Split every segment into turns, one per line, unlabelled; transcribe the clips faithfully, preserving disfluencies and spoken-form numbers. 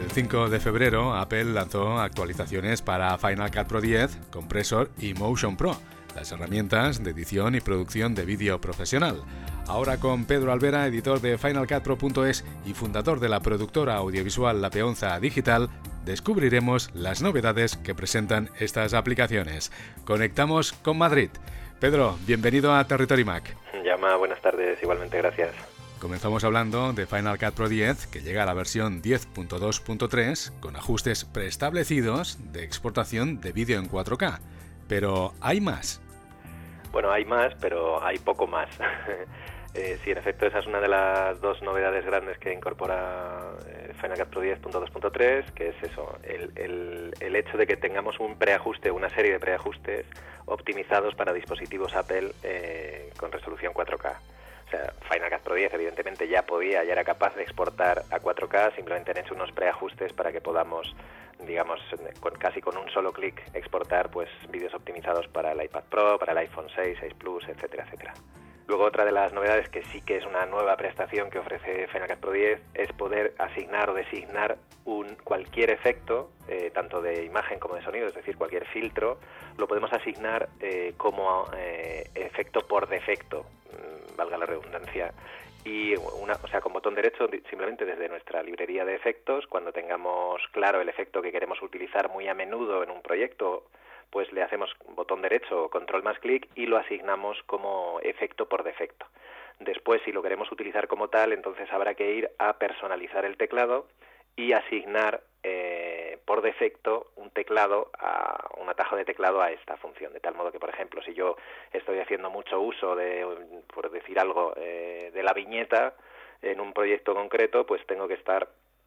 El cinco de febrero, Apple lanzó actualizaciones para Final Cut Pro diez, Compressor y Motion Pro, las herramientas de edición y producción de vídeo profesional. Ahora con Pedro Alvera, editor de Final Cut Pro punto es y fundador de la productora audiovisual La Peonza Digital, descubriremos las novedades que presentan estas aplicaciones. Conectamos con Madrid. Pedro, bienvenido a Territory Mac.
Llama, buenas tardes, igualmente, gracias.
Comenzamos hablando de Final Cut Pro diez, que llega a la versión diez punto dos punto tres con ajustes preestablecidos de exportación de vídeo en cuatro K. Pero ¿hay más?
Bueno, hay más, pero hay poco más. eh, sí, en efecto, esa es una de las dos novedades grandes que incorpora eh, Final Cut Pro diez punto dos punto tres, que es eso, el, el, el hecho de que tengamos un preajuste, una serie de preajustes optimizados para dispositivos Apple eh, con resolución cuatro K. O sea, Final Cut Pro diez evidentemente ya podía, ya era capaz de exportar a cuatro K, simplemente han hecho unos preajustes para que podamos, digamos, con, casi con un solo clic exportar pues vídeos optimizados para el iPad Pro, para el iPhone seis, seis Plus, etcétera, etcétera. Luego otra de las novedades que sí que es una nueva prestación que ofrece Final Cut Pro diez es poder asignar o designar un, cualquier efecto, eh, tanto de imagen como de sonido, es decir, cualquier filtro, lo podemos asignar eh, como eh, efecto por defecto, mmm, valga la redundancia, y una, o sea, con botón derecho simplemente desde nuestra librería de efectos, cuando tengamos claro el efecto que queremos utilizar muy a menudo en un proyecto, pues le hacemos botón derecho o control más clic y lo asignamos como efecto por defecto. Después, si lo queremos utilizar como tal, entonces habrá que ir a personalizar el teclado y asignar eh, por defecto un teclado, a, un atajo de teclado a esta función, de tal modo que, por ejemplo, si yo estoy haciendo mucho uso de, por decir algo, eh, de la viñeta en un proyecto concreto, pues tengo que estar,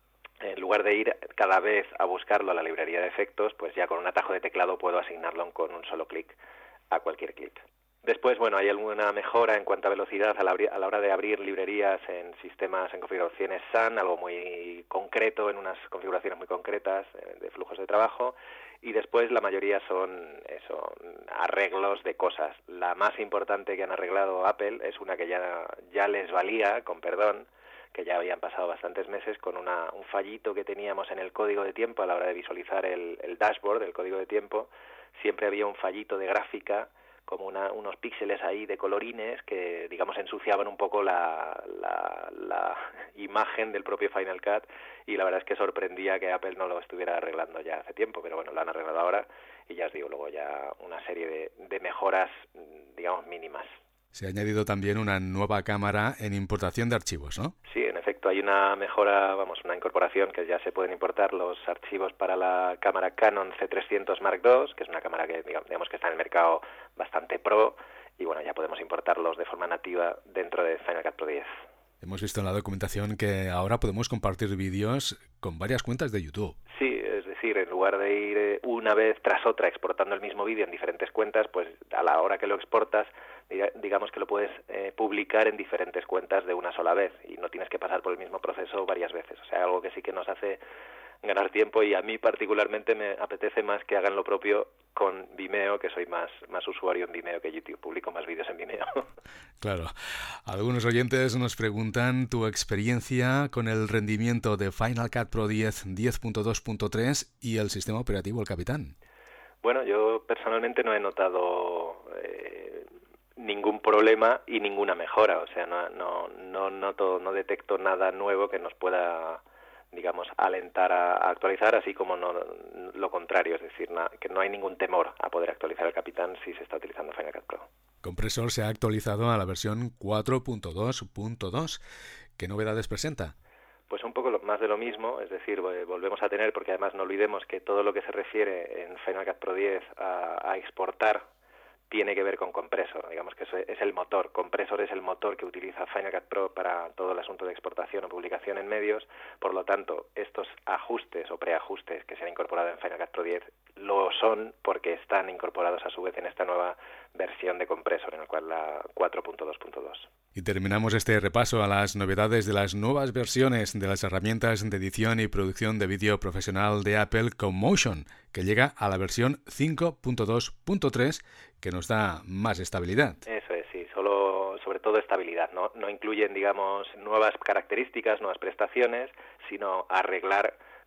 en lugar de ir cada vez a buscarlo a la librería de efectos, pues ya con un atajo de teclado puedo asignarlo con un solo clic a cualquier clip. Después, bueno, hay alguna mejora en cuanto a velocidad a la, a la hora de abrir librerías en sistemas, en configuraciones S A N, algo muy concreto, en unas configuraciones muy concretas eh, de flujos de trabajo. Y después la mayoría son eso, arreglos de cosas. La más importante que han arreglado Apple es una que ya, ya les valía, con perdón, que ya habían pasado bastantes meses, con una, un fallito que teníamos en el código de tiempo a la hora de visualizar el, el dashboard, el código de tiempo. Siempre había un fallito de gráfica, como una, unos píxeles ahí de colorines que, digamos, ensuciaban un poco la, la, la imagen del propio Final Cut, y la verdad es que sorprendía que Apple no lo estuviera arreglando ya hace tiempo, pero bueno, lo han arreglado ahora y ya os digo, luego ya una serie de, de mejoras, digamos, mínimas.
Se ha añadido también una nueva cámara en importación de archivos, ¿no?
Sí, en efecto, hay una mejora, vamos, una incorporación que ya se pueden importar los archivos para la cámara Canon C trescientos Mark dos, que es una cámara que digamos que está en el mercado bastante pro, y bueno, ya podemos importarlos de forma nativa dentro de Final Cut Pro diez.
Hemos visto en la documentación que ahora podemos compartir vídeos con varias cuentas de YouTube.
Sí, es decir, en lugar de ir una vez tras otra exportando el mismo vídeo en diferentes cuentas, pues a la hora que lo exportas, digamos que lo puedes eh, publicar en diferentes cuentas de una sola vez y no tienes que pasar por el mismo proceso varias veces. O sea, algo que sí que nos hace ganar tiempo, y a mí particularmente me apetece más que hagan lo propio con Vimeo, que soy más, más usuario en Vimeo que YouTube, publico más vídeos en Vimeo.
Claro. Algunos oyentes nos preguntan tu experiencia con el rendimiento de Final Cut Pro diez, diez punto dos punto tres y el sistema operativo El Capitán.
Bueno, yo personalmente no he notado eh, ningún problema y ninguna mejora, o sea, no, no, no noto, no detecto nada nuevo que nos pueda, digamos, alentar a, a actualizar, así como no lo contrario, es decir, na, que no hay ningún temor a poder actualizar el Capitán si se está utilizando Final Cut Pro.
Compressor se ha actualizado a la versión cuatro punto dos punto dos. ¿Qué novedades presenta?
Pues un poco más de lo mismo, es decir, volvemos a tener, porque además no olvidemos que todo lo que se refiere en Final Cut Pro diez a, a exportar tiene que ver con Compressor, digamos que eso es el motor. Compressor es el motor que utiliza Final Cut Pro para todo el asunto de exportación o publicación en medios. Por lo tanto, estos ajustes o preajustes que se han incorporado en Final Cut Pro diez lo son porque están incorporados a su vez en esta nueva versión de Compressor, en la cual la cuatro punto dos punto dos.
Y terminamos este repaso a las novedades de las nuevas versiones de las herramientas de edición y producción de vídeo profesional de Apple con Motion, que llega a la versión cinco punto dos punto tres, que nos da más estabilidad.
Eso es, sí, solo, sobre todo estabilidad, ¿no? No incluyen, digamos, nuevas características, nuevas prestaciones, sino arreglar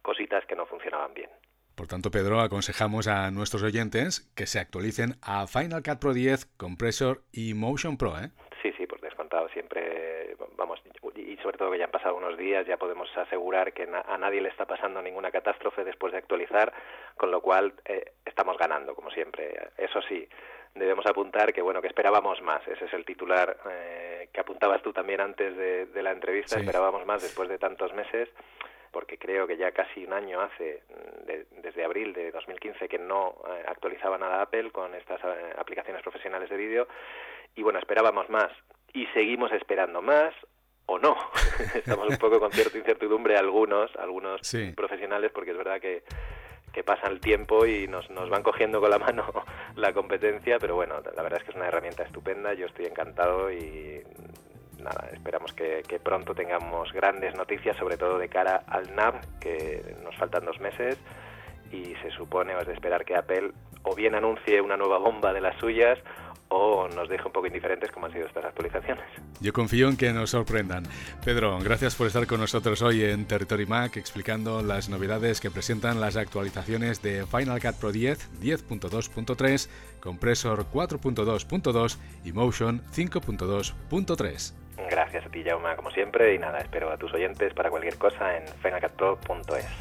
cositas que no funcionaban bien.
Por tanto, Pedro, aconsejamos a nuestros oyentes que se actualicen a Final Cut Pro diez, Compressor y Motion Pro, ¿eh?
Sí, sí, por descontado, siempre, vamos, y sobre todo que ya han pasado unos días, ya podemos asegurar que a nadie le está pasando ninguna catástrofe después de actualizar, con lo cual eh, estamos ganando, como siempre. Eso sí, debemos apuntar que, bueno, que esperábamos más. Ese es el titular eh, que apuntabas tú también antes de, de la entrevista, sí. Esperábamos más después de tantos meses, porque creo que ya casi un año hace, de, desde abril de dos mil quince, que no eh, actualizaba nada Apple con estas eh, aplicaciones profesionales de vídeo, y bueno, esperábamos más, y seguimos esperando más, o no. Estamos un poco con cierta incertidumbre algunos, algunos sí. profesionales, porque es verdad que, que pasa el tiempo y nos, nos van cogiendo con la mano la competencia, pero bueno, la verdad es que es una herramienta estupenda, yo estoy encantado y... nada, esperamos que, que pronto tengamos grandes noticias, sobre todo de cara al N A B, que nos faltan dos meses y se supone, o es de esperar, que Apple o bien anuncie una nueva bomba de las suyas o nos deje un poco indiferentes como han sido estas actualizaciones.
Yo confío en que nos sorprendan. Pedro, gracias por estar con nosotros hoy en Territory Mac explicando las novedades que presentan las actualizaciones de Final Cut Pro diez, diez punto dos punto tres, Compressor cuatro punto dos punto dos y Motion cinco punto dos punto tres.
Gracias a ti, Jaume, como siempre, y nada, espero a tus oyentes para cualquier cosa en final cut pro punto es.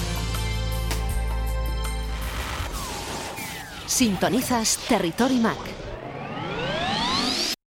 Sintonizas Territory Mac.